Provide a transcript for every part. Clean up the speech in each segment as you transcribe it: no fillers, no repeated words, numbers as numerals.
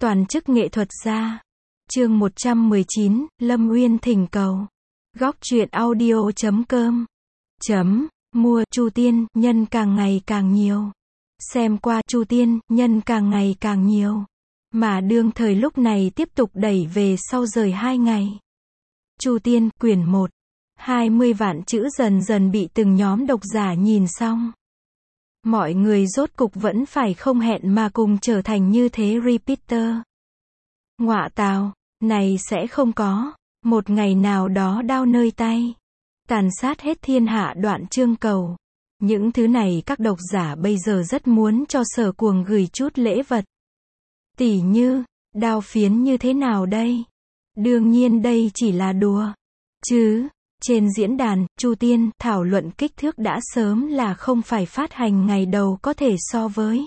Toàn chức nghệ thuật gia. Chương 119, Lâm Uyên thỉnh cầu. Góc truyện audio.com. Mua Chu Tiên, nhân càng ngày càng nhiều. Xem qua Chu Tiên, nhân càng ngày càng nhiều. Mà đương thời lúc này tiếp tục đẩy về sau rời 2 ngày. Chu Tiên, quyển 1. 20 vạn chữ dần dần bị từng nhóm độc giả nhìn xong. Mọi người rốt cục vẫn phải không hẹn mà cùng trở thành như thế repeater. Ngọa tào, này sẽ không có. Một ngày nào đó đao nơi tay. Tàn sát hết thiên hạ đoạn chương cầu. Những thứ này các độc giả bây giờ rất muốn cho Sở Cuồng gửi chút lễ vật. Tỉ như, đao phiến như thế nào đây? Đương nhiên đây chỉ là đùa. Chứ, trên diễn đàn, Chu Tiên, thảo luận kích thước đã sớm là không phải phát hành ngày đầu có thể so với.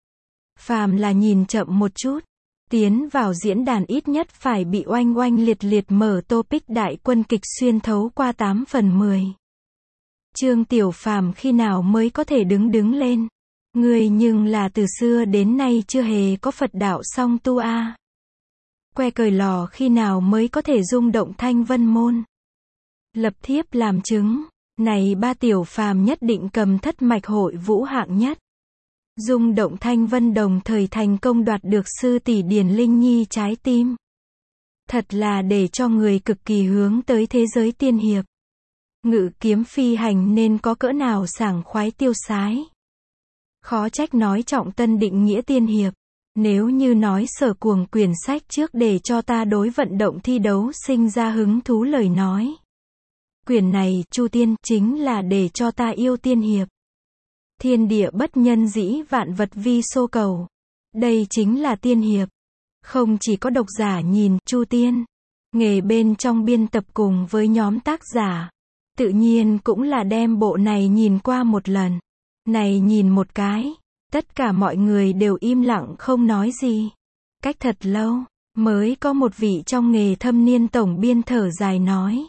Phàm là nhìn chậm một chút. Tiến vào diễn đàn ít nhất phải bị oanh oanh liệt liệt mở topic đại quân kịch xuyên thấu qua 8 phần 10. Trương Tiểu Phàm khi nào mới có thể đứng lên? Người nhưng là từ xưa đến nay chưa hề có Phật đạo song tu a. Que cời lò khi nào mới có thể rung động thanh vân môn? Lập thiếp làm chứng, này ba Tiểu Phàm nhất định cầm thất mạch hội vũ hạng nhất. Rung động thanh vân đồng thời thành công đoạt được sư tỷ Điền Linh Nhi trái tim. Thật là để cho người cực kỳ hướng tới thế giới tiên hiệp. Ngự kiếm phi hành nên có cỡ nào sảng khoái tiêu sái. Khó trách nói trọng tân định nghĩa tiên hiệp. Nếu như nói Sở Cuồng quyển sách trước để cho ta đối vận động thi đấu sinh ra hứng thú lời nói. Quyển này, Chu Tiên, chính là để cho ta yêu tiên hiệp. Thiên địa bất nhân dĩ vạn vật vi xô cầu. Đây chính là tiên hiệp. Không chỉ có độc giả nhìn Chu Tiên, nghề bên trong biên tập cùng với nhóm tác giả, tự nhiên cũng là đem bộ này nhìn qua một lần. Này nhìn một cái, tất cả mọi người đều im lặng không nói gì. Cách thật lâu, mới có một vị trong nghề thâm niên tổng biên thở dài nói.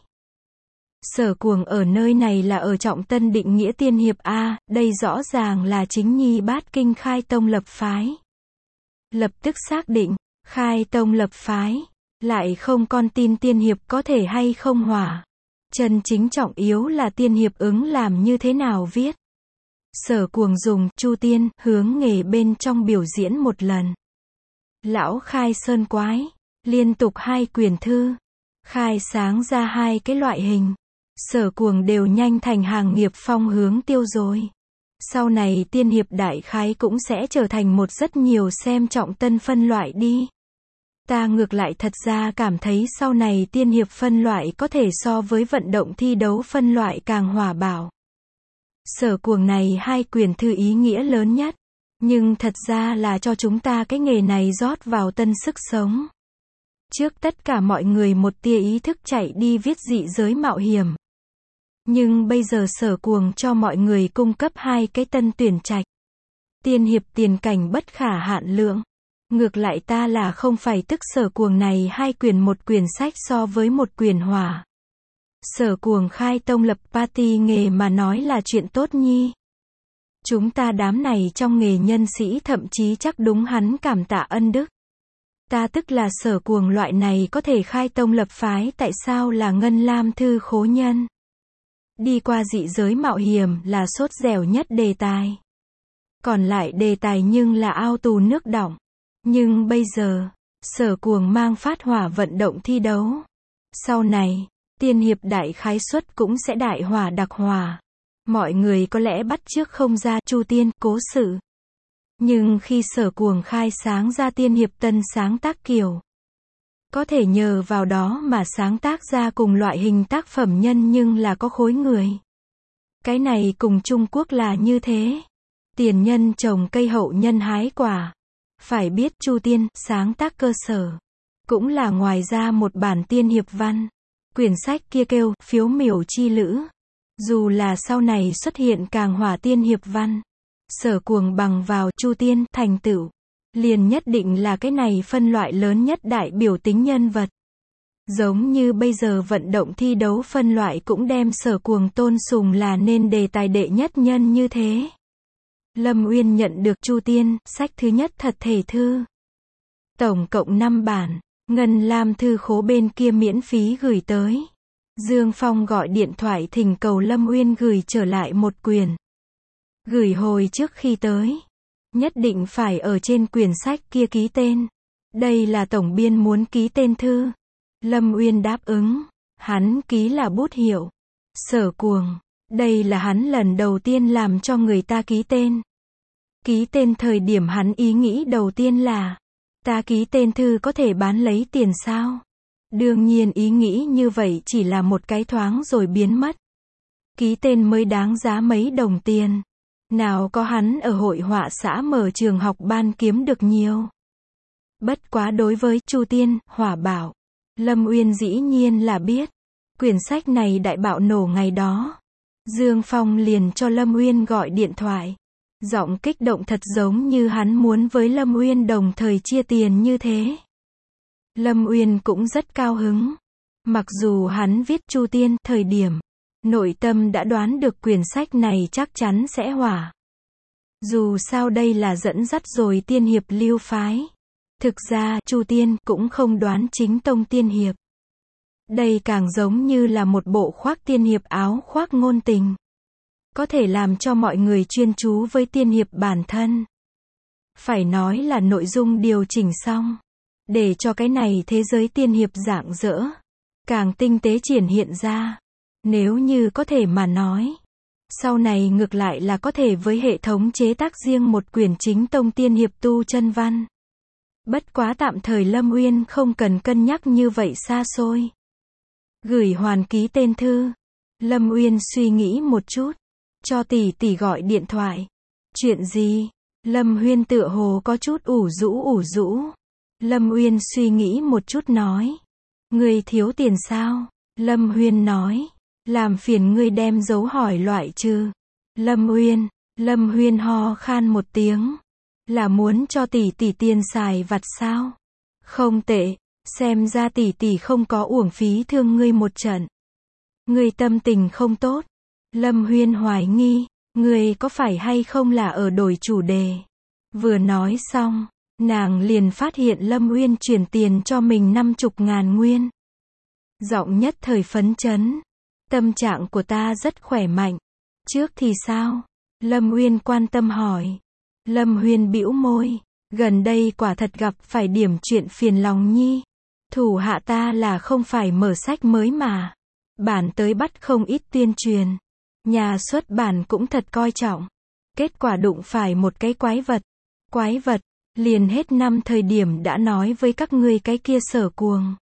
Sở Cuồng ở nơi này là ở trọng tân định nghĩa tiên hiệp a, đây rõ ràng là chính nhi bát kinh khai tông lập phái. Lập tức xác định, khai tông lập phái, lại không con tin tiên hiệp có thể hay không hỏa. Chân chính trọng yếu là tiên hiệp ứng làm như thế nào viết. Sở Cuồng dùng Chu Tiên hướng nghề bên trong biểu diễn một lần. Lão khai sơn quái, liên tục 2 quyển thư, khai sáng ra 2 cái loại hình. Sở Cuồng đều nhanh thành hàng nghiệp phong hướng tiêu rồi. Sau này tiên hiệp đại khái cũng sẽ trở thành một rất nhiều xem trọng tân phân loại đi. Ta ngược lại thật ra cảm thấy sau này tiên hiệp phân loại có thể so với vận động thi đấu phân loại càng hỏa bạo. Sở Cuồng này 2 quyển thư ý nghĩa lớn nhất. Nhưng thật ra là cho chúng ta cái nghề này rót vào tân sức sống. Trước tất cả mọi người một tia ý thức chạy đi viết dị giới mạo hiểm. Nhưng bây giờ Sở Cuồng cho mọi người cung cấp 2 cái tân tuyển trạch. Tiên hiệp tiền cảnh bất khả hạn lượng. Ngược lại ta là không phải tức Sở Cuồng này 2 quyển một quyển sách so với một quyển hỏa. Sở Cuồng khai tông lập party nghề mà nói là chuyện tốt nhi. Chúng ta đám này trong nghề nhân sĩ thậm chí chắc đúng hắn cảm tạ ân đức. Ta tức là Sở Cuồng loại này có thể khai tông lập phái tại sao là ngân lam thư khố nhân. Đi qua dị giới mạo hiểm là sốt dẻo nhất đề tài. Còn lại đề tài nhưng là ao tù nước đọng. Nhưng bây giờ, Sở Cuồng mang phát hỏa vận động thi đấu. Sau này, tiên hiệp đại khái suất cũng sẽ đại hỏa đặc hỏa. Mọi người có lẽ bắt chước không ra Chu Tiên, cố sự. Nhưng khi Sở Cuồng khai sáng ra tiên hiệp tân sáng tác kiểu. Có thể nhờ vào đó mà sáng tác ra cùng loại hình tác phẩm nhân nhưng là có khối người. Cái này cùng Trung Quốc là như thế. Tiền nhân trồng cây hậu nhân hái quả. Phải biết Chu Tiên, sáng tác cơ sở. Cũng là ngoài ra một bản tiên hiệp văn. Quyển sách kia kêu, phiếu miểu chi lữ. Dù là sau này xuất hiện càng hỏa tiên hiệp văn. Sở Cuồng bằng vào Chu Tiên, thành tựu. Liền nhất định là cái này phân loại lớn nhất đại biểu tính nhân vật. Giống như bây giờ vận động thi đấu phân loại cũng đem Sở Cuồng tôn sùng là nên đề tài đệ nhất nhân như thế. Lâm Uyên nhận được Chu Tiên, sách thứ nhất thật thể thư. Tổng cộng 5 bản. Ngân Lam thư khố bên kia miễn phí gửi tới. Dương Phong gọi điện thoại thỉnh cầu Lâm Uyên gửi trở lại một quyển. Gửi hồi trước khi tới. Nhất định phải ở trên quyển sách kia ký tên. Đây là tổng biên muốn ký tên thư. Lâm Uyên đáp ứng. Hắn ký là bút hiệu. Sở Cuồng. Đây là hắn lần đầu tiên làm cho người ta ký tên. Ký tên thời điểm hắn ý nghĩ đầu tiên là, ta ký tên thư có thể bán lấy tiền sao? Đương nhiên ý nghĩ như vậy chỉ là một cái thoáng rồi biến mất. Ký tên mới đáng giá mấy đồng tiền. Nào có hắn ở hội họa xã mở trường học ban kiếm được nhiều. Bất quá đối với Chu Tiên, Hỏa Bảo, Lâm Uyên dĩ nhiên là biết. Quyển sách này đại bạo nổ ngày đó. Dương Phong liền cho Lâm Uyên gọi điện thoại. Giọng kích động thật giống như hắn muốn với Lâm Uyên đồng thời chia tiền như thế. Lâm Uyên cũng rất cao hứng. Mặc dù hắn viết Chu Tiên thời điểm, nội tâm đã đoán được quyển sách này chắc chắn sẽ hỏa. Dù sao đây là dẫn dắt rồi tiên hiệp lưu phái. Thực ra, Chu Tiên cũng không đoán chính tông tiên hiệp. Đây càng giống như là một bộ khoác tiên hiệp áo khoác ngôn tình. Có thể làm cho mọi người chuyên chú với tiên hiệp bản thân. Phải nói là nội dung điều chỉnh xong. Để cho cái này thế giới tiên hiệp rạng rỡ. Càng tinh tế triển hiện ra. Nếu như có thể mà nói. Sau này ngược lại là có thể với hệ thống chế tác riêng một quyển chính tông tiên hiệp tu chân văn. Bất quá tạm thời Lâm Uyên không cần cân nhắc như vậy xa xôi. Gửi hoàn ký tên thư. Lâm Uyên suy nghĩ một chút. Cho tỷ tỷ gọi điện thoại. Chuyện gì? Lâm Uyên tựa hồ có chút ủ rũ. Lâm Uyên suy nghĩ một chút nói. Ngươi thiếu tiền sao? Lâm Uyên nói. Làm phiền ngươi đem dấu hỏi loại trừ. Lâm Uyên ho khan một tiếng. Là muốn cho tỷ tỷ tiền xài vặt sao? Không tệ. Xem ra tỷ tỷ không có uổng phí thương ngươi một trận. Ngươi tâm tình không tốt. Lâm Uyên hoài nghi. Ngươi có phải hay không là ở đổi chủ đề? Vừa nói xong, nàng liền phát hiện Lâm Uyên chuyển tiền cho mình 50.000 nguyên. Giọng nhất thời phấn chấn. Tâm trạng của ta rất khỏe mạnh. Trước thì sao? Lâm Uyên quan tâm hỏi. Lâm Uyên bĩu môi. Gần đây quả thật gặp phải điểm chuyện phiền lòng nhi. Thủ hạ ta là không phải mở sách mới mà. Bản tới bắt không ít tuyên truyền. Nhà xuất bản cũng thật coi trọng. Kết quả đụng phải một cái quái vật. Quái vật, liền hết năm thời điểm đã nói với các ngươi cái kia Sở Cuồng.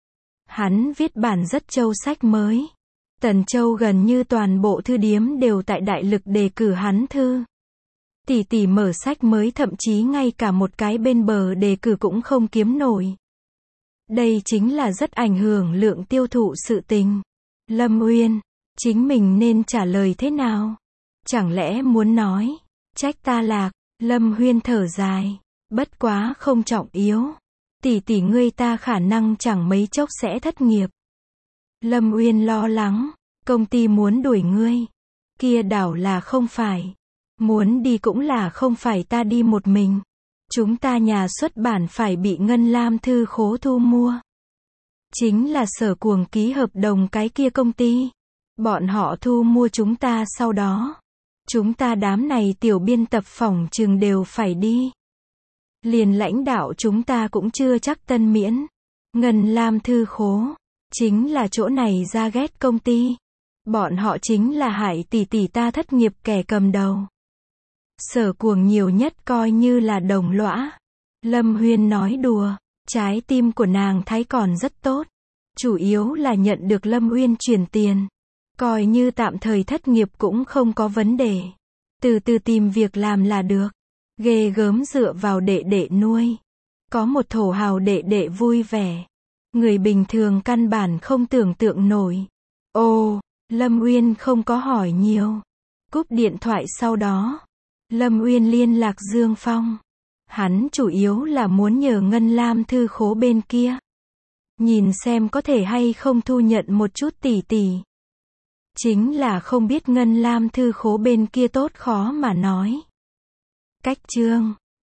Hắn viết bản rất châu sách mới. Tần Châu gần như toàn bộ thư điếm đều tại đại lực đề cử hắn thư. Tỷ tỷ mở sách mới thậm chí ngay cả một cái bên bờ đề cử cũng không kiếm nổi. Đây chính là rất ảnh hưởng lượng tiêu thụ sự tình. Lâm Uyên, chính mình nên trả lời thế nào? Chẳng lẽ muốn nói, trách ta lạc? Lâm Uyên thở dài. Bất quá không trọng yếu. Tỷ tỷ ngươi ta khả năng chẳng mấy chốc sẽ thất nghiệp. Lâm Uyên lo lắng. Công ty muốn đuổi ngươi. Kia đảo là không phải. Muốn đi cũng là không phải ta đi một mình. Chúng ta nhà xuất bản phải bị Ngân Lam thư khố thu mua. Chính là Sở Cuồng ký hợp đồng cái kia công ty. Bọn họ thu mua chúng ta sau đó. Chúng ta đám này tiểu biên tập phỏng chừng đều phải đi. Liền lãnh đạo chúng ta cũng chưa chắc tân miễn. Ngân Lam thư khố. Chính là chỗ này ra ghét công ty. Bọn họ chính là hại tỷ tỷ ta thất nghiệp kẻ cầm đầu. Sở Cuồng nhiều nhất coi như là đồng lõa. Lâm Uyên nói đùa. Trái tim của nàng thấy còn rất tốt. Chủ yếu là nhận được Lâm Uyên chuyển tiền. Coi như tạm thời thất nghiệp cũng không có vấn đề. Từ từ tìm việc làm là được. Ghê gớm dựa vào đệ đệ nuôi. Có một thổ hào đệ đệ vui vẻ. Người bình thường căn bản không tưởng tượng nổi. Ồ, Lâm Uyên không có hỏi nhiều. Cúp điện thoại sau đó. Lâm Uyên liên lạc Dương Phong. Hắn chủ yếu là muốn nhờ Ngân Lam thư khố bên kia. Nhìn xem có thể hay không thu nhận một chút tỷ tỷ. Chính là không biết Ngân Lam thư khố bên kia tốt khó mà nói. Cách chương